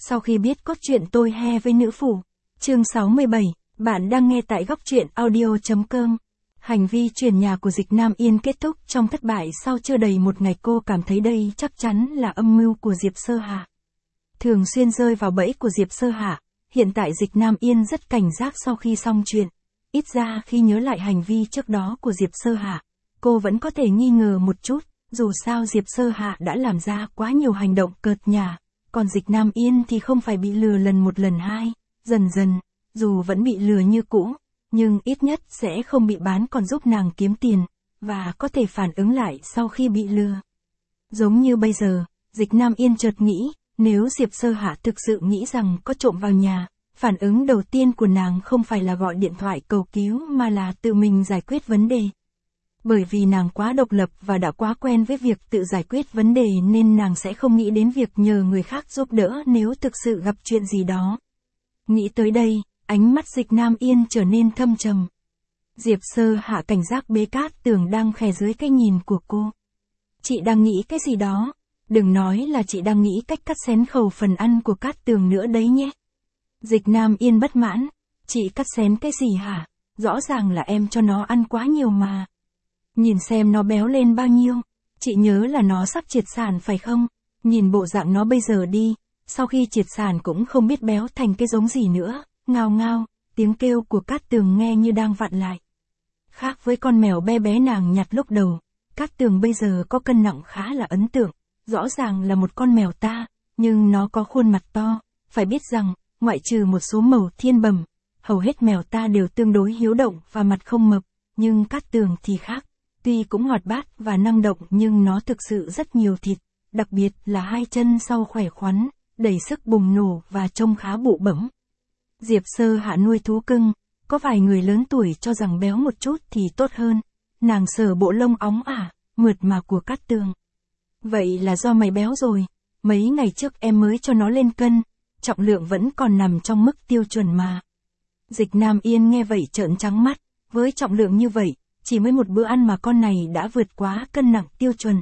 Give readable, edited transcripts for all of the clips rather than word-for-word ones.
Sau khi biết cốt truyện tôi he với nữ phủ. Chương 67, bạn đang nghe tại góc truyện audio.com. Hành vi chuyển nhà của Dịch Nam Yên kết thúc trong thất bại sau chưa đầy một ngày. Cô cảm thấy đây chắc chắn là âm mưu của Diệp Sơ Hạ. Thường xuyên rơi vào bẫy của Diệp Sơ Hạ, hiện tại Dịch Nam Yên rất cảnh giác sau khi xong chuyện. Ít ra khi nhớ lại hành vi trước đó của Diệp Sơ Hạ, cô vẫn có thể nghi ngờ một chút, dù sao Diệp Sơ Hạ đã làm ra quá nhiều hành động cợt nhả, còn Dịch Nam Yên thì không phải bị lừa lần một lần hai, dần dần, dù vẫn bị lừa như cũ, nhưng ít nhất sẽ không bị bán còn giúp nàng kiếm tiền, và có thể phản ứng lại sau khi bị lừa. Giống như bây giờ, Dịch Nam Yên chợt nghĩ, nếu Diệp Sơ Hạ thực sự nghĩ rằng có trộm vào nhà, phản ứng đầu tiên của nàng không phải là gọi điện thoại cầu cứu mà là tự mình giải quyết vấn đề. Bởi vì nàng quá độc lập và đã quá quen với việc tự giải quyết vấn đề nên nàng sẽ không nghĩ đến việc nhờ người khác giúp đỡ nếu thực sự gặp chuyện gì đó. Nghĩ tới đây, ánh mắt Dịch Nam Yên trở nên thâm trầm. Diệp Sơ Hạ cảnh giác bế Cát Tường đang khè dưới cái nhìn của cô. Chị đang nghĩ cái gì đó? Đừng nói là chị đang nghĩ cách cắt xén khẩu phần ăn của Cát Tường nữa đấy nhé. Dịch Nam Yên bất mãn. Chị cắt xén cái gì hả? Rõ ràng là em cho nó ăn quá nhiều mà. Nhìn xem nó béo lên bao nhiêu. Chị nhớ là nó sắp triệt sản phải không? Nhìn bộ dạng nó bây giờ đi. Sau khi triệt sản cũng không biết béo thành cái giống gì nữa. Ngao ngao, tiếng kêu của Cát Tường nghe như đang vặn lại. Khác với con mèo bé bé nàng nhặt lúc đầu, Cát Tường bây giờ có cân nặng khá là ấn tượng. Rõ ràng là một con mèo ta, nhưng nó có khuôn mặt to. Phải biết rằng, ngoại trừ một số mẩu thiên bẩm, hầu hết mèo ta đều tương đối hiếu động và mặt không mập, nhưng Cát Tường thì khác. Tuy cũng hoạt bát và năng động nhưng nó thực sự rất nhiều thịt, đặc biệt là hai chân sau khỏe khoắn, đầy sức bùng nổ và trông khá bụ bẫm. Diệp Sơ Hạ nuôi thú cưng, có vài người lớn tuổi cho rằng béo một chút thì tốt hơn. Nàng sờ bộ lông óng mượt mà của Cát Tường. Vậy là do mày béo rồi, mấy ngày trước em mới cho nó lên cân, trọng lượng vẫn còn nằm trong mức tiêu chuẩn mà. Dịch Nam Yên nghe vậy trợn trắng mắt, với trọng lượng như vậy, chỉ mới một bữa ăn mà con này đã vượt quá cân nặng tiêu chuẩn.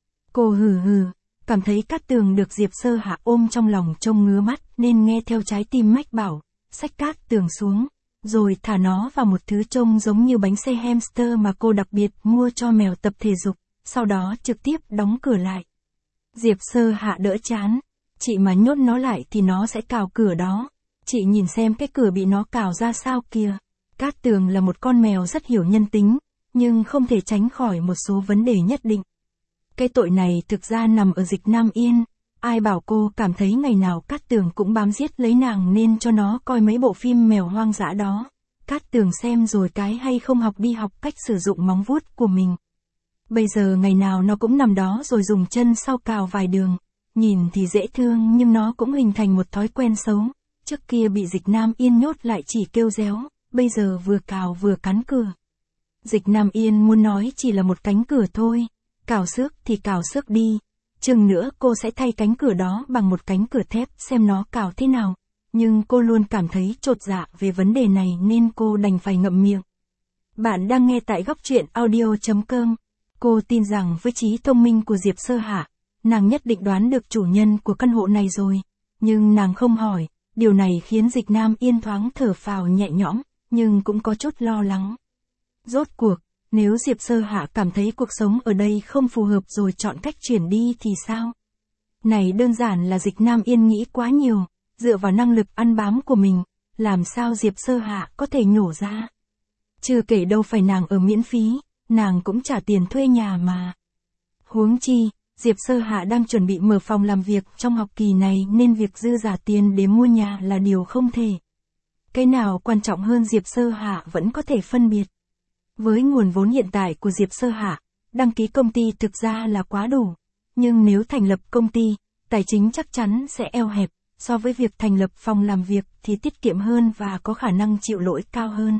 Cô hừ hừ, cảm thấy Cát Tường được Diệp Sơ Hạ ôm trong lòng trông ngứa mắt nên nghe theo trái tim mách bảo, xách Cát Tường xuống, rồi thả nó vào một thứ trông giống như bánh xe hamster mà cô đặc biệt mua cho mèo tập thể dục, sau đó trực tiếp đóng cửa lại. Diệp Sơ Hạ đỡ chán, chị mà nhốt nó lại thì nó sẽ cào cửa đó, chị nhìn xem cái cửa bị nó cào ra sao kìa. Cát Tường là một con mèo rất hiểu nhân tính, nhưng không thể tránh khỏi một số vấn đề nhất định. Cái tội này thực ra nằm ở Dịch Nam Yên, ai bảo cô cảm thấy ngày nào Cát Tường cũng bám giết lấy nàng nên cho nó coi mấy bộ phim mèo hoang dã đó. Cát Tường xem rồi cái hay không học đi học cách sử dụng móng vuốt của mình. Bây giờ ngày nào nó cũng nằm đó rồi dùng chân sau cào vài đường, nhìn thì dễ thương nhưng nó cũng hình thành một thói quen xấu. Trước kia bị Dịch Nam Yên nhốt lại chỉ kêu réo, bây giờ vừa cào vừa cắn cửa. Dịch Nam Yên muốn nói chỉ là một cánh cửa thôi, cào xước thì cào xước đi, chừng nữa cô sẽ thay cánh cửa đó bằng một cánh cửa thép xem nó cào thế nào, nhưng cô luôn cảm thấy chột dạ về vấn đề này nên cô đành phải ngậm miệng. Bạn đang nghe tại góc truyện audio.com. Cô tin rằng với trí thông minh của Diệp Sơ Hạ, nàng nhất định đoán được chủ nhân của căn hộ này rồi, nhưng nàng không hỏi, điều này khiến Dịch Nam Yên thoáng thở phào nhẹ nhõm, nhưng cũng có chút lo lắng. Rốt cuộc, nếu Diệp Sơ Hạ cảm thấy cuộc sống ở đây không phù hợp rồi chọn cách chuyển đi thì sao? Này đơn giản là Dịch Nam Yên nghĩ quá nhiều, dựa vào năng lực ăn bám của mình, làm sao Diệp Sơ Hạ có thể nhổ ra? Chưa kể đâu phải nàng ở miễn phí, nàng cũng trả tiền thuê nhà mà. Huống chi, Diệp Sơ Hạ đang chuẩn bị mở phòng làm việc trong học kỳ này nên việc dư giả tiền để mua nhà là điều không thể. Cái nào quan trọng hơn Diệp Sơ Hạ vẫn có thể phân biệt. Với nguồn vốn hiện tại của Diệp Sơ Hạ, đăng ký công ty thực ra là quá đủ. Nhưng nếu thành lập công ty, tài chính chắc chắn sẽ eo hẹp, so với việc thành lập phòng làm việc thì tiết kiệm hơn và có khả năng chịu lỗi cao hơn.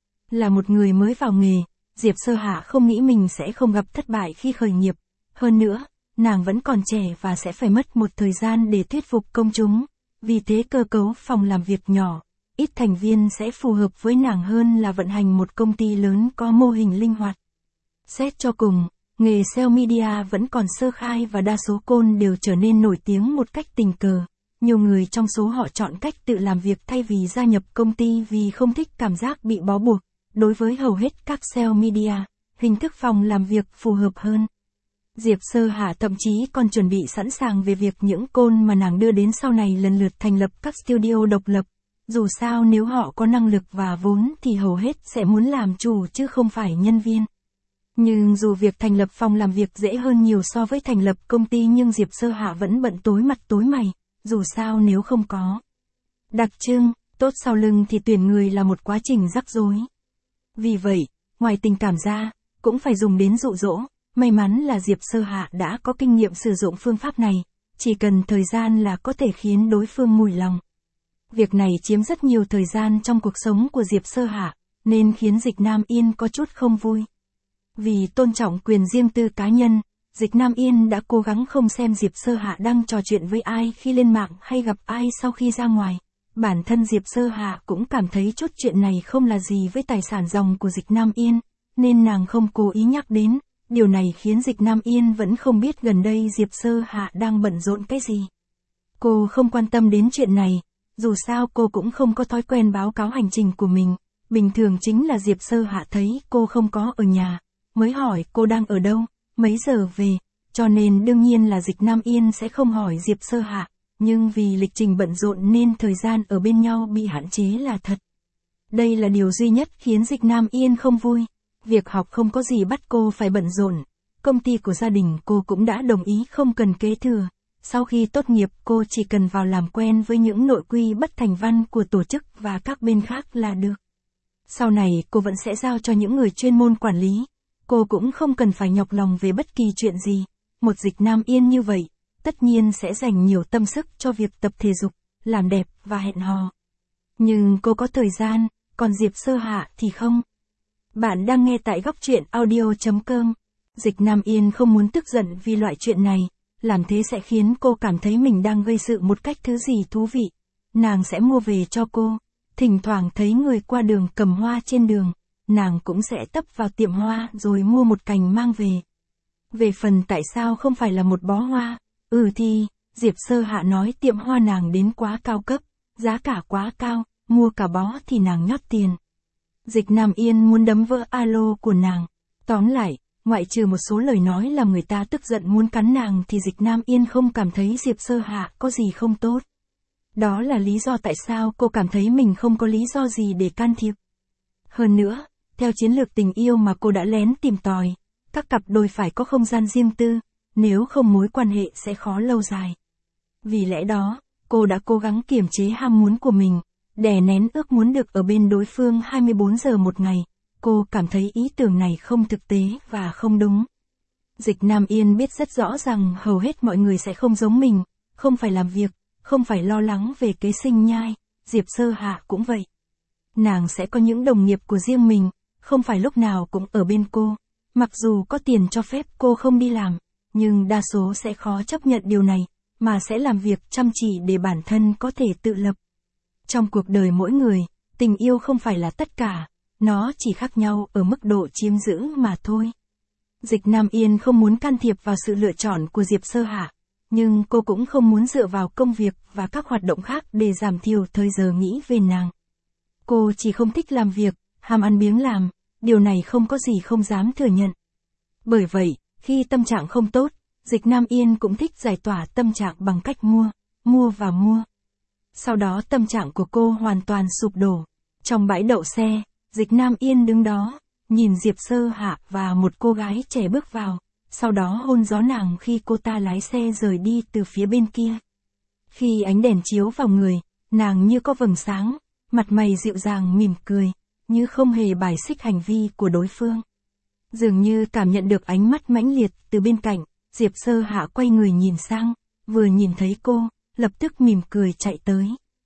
Là một người mới vào nghề, Diệp Sơ Hạ không nghĩ mình sẽ không gặp thất bại khi khởi nghiệp. Hơn nữa, nàng vẫn còn trẻ và sẽ phải mất một thời gian để thuyết phục công chúng. Vì thế cơ cấu phòng làm việc nhỏ, ít thành viên sẽ phù hợp với nàng hơn là vận hành một công ty lớn có mô hình linh hoạt. Xét cho cùng, nghề sale media vẫn còn sơ khai và đa số côn đều trở nên nổi tiếng một cách tình cờ. nhiều người trong số họ chọn cách tự làm việc thay vì gia nhập công ty vì không thích cảm giác bị bó buộc. Đối với hầu hết các sale media, hình thức phòng làm việc phù hợp hơn. Diệp Sơ Hạ thậm chí còn chuẩn bị sẵn sàng về việc những côn mà nàng đưa đến sau này lần lượt thành lập các studio độc lập. Dù sao nếu họ có năng lực và vốn thì hầu hết sẽ muốn làm chủ chứ không phải nhân viên. Nhưng dù việc thành lập phòng làm việc dễ hơn nhiều so với thành lập công ty nhưng Diệp Sơ Hạ vẫn bận tối mặt tối mày, dù sao nếu không có đặc trưng, tốt sau lưng thì tuyển người là một quá trình rắc rối. Vì vậy, ngoài tình cảm ra, cũng phải dùng đến dụ dỗ. May mắn là Diệp Sơ Hạ đã có kinh nghiệm sử dụng phương pháp này, chỉ cần thời gian là có thể khiến đối phương mùi lòng. Việc này chiếm rất nhiều thời gian trong cuộc sống của Diệp Sơ Hạ, nên khiến Dịch Nam Yên có chút không vui. Vì tôn trọng quyền riêng tư cá nhân, Dịch Nam Yên đã cố gắng không xem Diệp Sơ Hạ đang trò chuyện với ai khi lên mạng hay gặp ai sau khi ra ngoài. Bản thân Diệp Sơ Hạ cũng cảm thấy chút chuyện này không là gì với tài sản ròng của Dịch Nam Yên, nên nàng không cố ý nhắc đến. Điều này khiến Dịch Nam Yên vẫn không biết gần đây Diệp Sơ Hạ đang bận rộn cái gì. Cô không quan tâm đến chuyện này, dù sao cô cũng không có thói quen báo cáo hành trình của mình. Bình thường chính là Diệp Sơ Hạ thấy cô không có ở nhà, mới hỏi cô đang ở đâu, mấy giờ về, cho nên đương nhiên là Dịch Nam Yên sẽ không hỏi Diệp Sơ Hạ, nhưng vì lịch trình bận rộn nên thời gian ở bên nhau bị hạn chế là thật. Đây là điều duy nhất khiến Dịch Nam Yên không vui. Việc học không có gì bắt cô phải bận rộn. Công ty của gia đình cô cũng đã đồng ý không cần kế thừa. Sau khi tốt nghiệp cô chỉ cần vào làm quen với những nội quy bất thành văn của tổ chức và các bên khác là được. Sau này cô vẫn sẽ giao cho những người chuyên môn quản lý. Cô cũng không cần phải nhọc lòng về bất kỳ chuyện gì. Một Dịch Nam Yên như vậy, tất nhiên sẽ dành nhiều tâm sức cho việc tập thể dục, làm đẹp và hẹn hò. Nhưng cô có thời gian, còn Diệp Sơ Hạ thì không. Bạn đang nghe tại góc truyện audio.com. Dịch Nam Yên không muốn tức giận vì loại chuyện này, làm thế sẽ khiến cô cảm thấy mình đang gây sự một cách thứ gì thú vị. Nàng sẽ mua về cho cô, thỉnh thoảng thấy người qua đường cầm hoa trên đường, nàng cũng sẽ tấp vào tiệm hoa rồi mua một cành mang về. Về phần tại sao không phải là một bó hoa, thì, Diệp Sơ Hạ nói tiệm hoa nàng đến quá cao cấp, giá cả quá cao, mua cả bó thì nàng nhót tiền. Dịch Nam Yên muốn đấm vỡ alo của nàng. Tóm lại, ngoại trừ một số lời nói làm người ta tức giận muốn cắn nàng thì Dịch Nam Yên không cảm thấy Diệp Sơ Hạ có gì không tốt. Đó là lý do tại sao cô cảm thấy mình không có lý do gì để can thiệp. Hơn nữa, theo chiến lược tình yêu mà cô đã lén tìm tòi, các cặp đôi phải có không gian riêng tư, nếu không mối quan hệ sẽ khó lâu dài. Vì lẽ đó, cô đã cố gắng kiềm chế ham muốn của mình, đè nén ước muốn được ở bên đối phương 24 giờ một ngày. Cô cảm thấy ý tưởng này không thực tế và không đúng. Dịch Nam Yên biết rất rõ rằng hầu hết mọi người sẽ không giống mình, không phải làm việc, không phải lo lắng về kế sinh nhai, Diệp Sơ Hạ cũng vậy. Nàng sẽ có những đồng nghiệp của riêng mình, không phải lúc nào cũng ở bên cô. Mặc dù có tiền cho phép cô không đi làm, nhưng đa số sẽ khó chấp nhận điều này, mà sẽ làm việc chăm chỉ để bản thân có thể tự lập. Trong cuộc đời mỗi người, tình yêu không phải là tất cả, nó chỉ khác nhau ở mức độ chiếm giữ mà thôi. Dịch Nam Yên không muốn can thiệp vào sự lựa chọn của Diệp Sơ Hạ, nhưng cô cũng không muốn dựa vào công việc và các hoạt động khác để giảm thiểu thời giờ nghĩ về nàng. Cô chỉ không thích làm việc, ham ăn biếng làm, điều này không có gì không dám thừa nhận. Bởi vậy, khi tâm trạng không tốt, Dịch Nam Yên cũng thích giải tỏa tâm trạng bằng cách mua và mua. Sau đó tâm trạng của cô hoàn toàn sụp đổ. Trong bãi đậu xe, Dịch Nam Yên đứng đó, nhìn Diệp Sơ Hạ và một cô gái trẻ bước vào, sau đó hôn gió nàng khi cô ta lái xe rời đi từ phía bên kia. Khi ánh đèn chiếu vào người, nàng như có vầng sáng, mặt mày dịu dàng mỉm cười, như không hề bài xích hành vi của đối phương. Dường như cảm nhận được ánh mắt mãnh liệt từ bên cạnh, Diệp Sơ Hạ quay người nhìn sang, vừa nhìn thấy cô, lập tức mỉm cười chạy tới.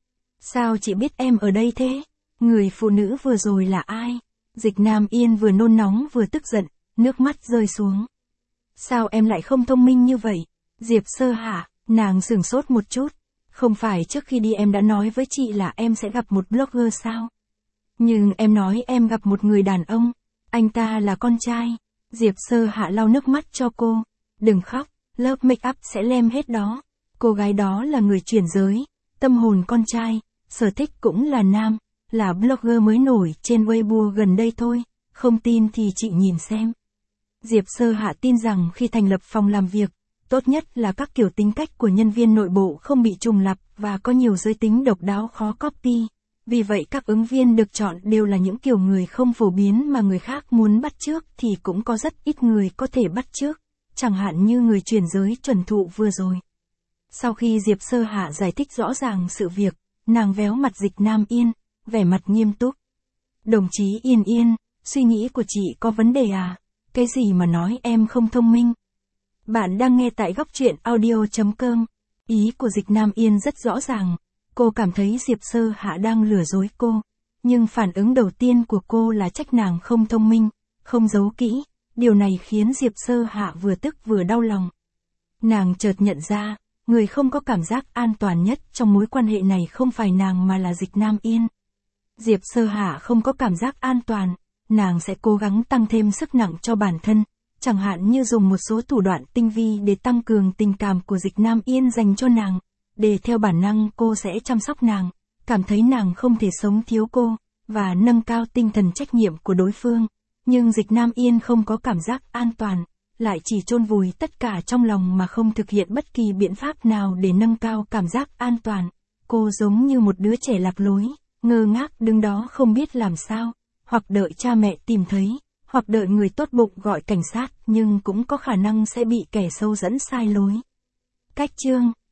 Sao chị biết em ở đây thế? Người phụ nữ vừa rồi là ai? Dịch Nam Yên vừa nôn nóng vừa tức giận, nước mắt rơi xuống. Sao em lại không thông minh như vậy? Diệp Sơ Hạ, nàng sửng sốt một chút. Không phải trước khi đi em đã nói với chị là em sẽ gặp một blogger sao? Nhưng em nói em gặp một người đàn ông, anh ta là con trai. Diệp Sơ Hạ lau nước mắt cho cô. Đừng khóc, lớp make up sẽ lem hết đó. Cô gái đó là người chuyển giới, tâm hồn con trai, sở thích cũng là nam, là blogger mới nổi trên Weibo gần đây thôi, không tin thì chị nhìn xem. Diệp Sơ Hạ tin rằng khi thành lập phòng làm việc, tốt nhất là các kiểu tính cách của nhân viên nội bộ không bị trùng lặp và có nhiều giới tính độc đáo khó copy. Vì vậy các ứng viên được chọn đều là những kiểu người không phổ biến mà người khác muốn bắt chước thì cũng có rất ít người có thể bắt chước, chẳng hạn như người chuyển giới chuẩn thụ vừa rồi. Sau khi Diệp Sơ Hạ giải thích rõ ràng sự việc, nàng véo mặt Dịch Nam Yên, vẻ mặt nghiêm túc. Đồng chí Yên Yên, suy nghĩ của chị có vấn đề à? Cái gì mà nói em không thông minh? Bạn đang nghe tại góc truyện audio.com. Ý của Dịch Nam Yên rất rõ ràng. Cô cảm thấy Diệp Sơ Hạ đang lừa dối cô. Nhưng phản ứng đầu tiên của cô là trách nàng không thông minh, không giấu kỹ. Điều này khiến Diệp Sơ Hạ vừa tức vừa đau lòng. Nàng chợt nhận ra, người không có cảm giác an toàn nhất trong mối quan hệ này không phải nàng mà là Dịch Nam Yên. Diệp Sơ Hạ không có cảm giác an toàn, nàng sẽ cố gắng tăng thêm sức nặng cho bản thân, chẳng hạn như dùng một số thủ đoạn tinh vi để tăng cường tình cảm của Dịch Nam Yên dành cho nàng, để theo bản năng cô sẽ chăm sóc nàng, cảm thấy nàng không thể sống thiếu cô, và nâng cao tinh thần trách nhiệm của đối phương. Nhưng Dịch Nam Yên không có cảm giác an toàn, lại chỉ chôn vùi tất cả trong lòng mà không thực hiện bất kỳ biện pháp nào để nâng cao cảm giác an toàn. Cô giống như một đứa trẻ lạc lối, ngơ ngác đứng đó không biết làm sao, hoặc đợi cha mẹ tìm thấy, hoặc đợi người tốt bụng gọi cảnh sát, nhưng cũng có khả năng sẽ bị kẻ sâu dẫn sai lối. Cách chương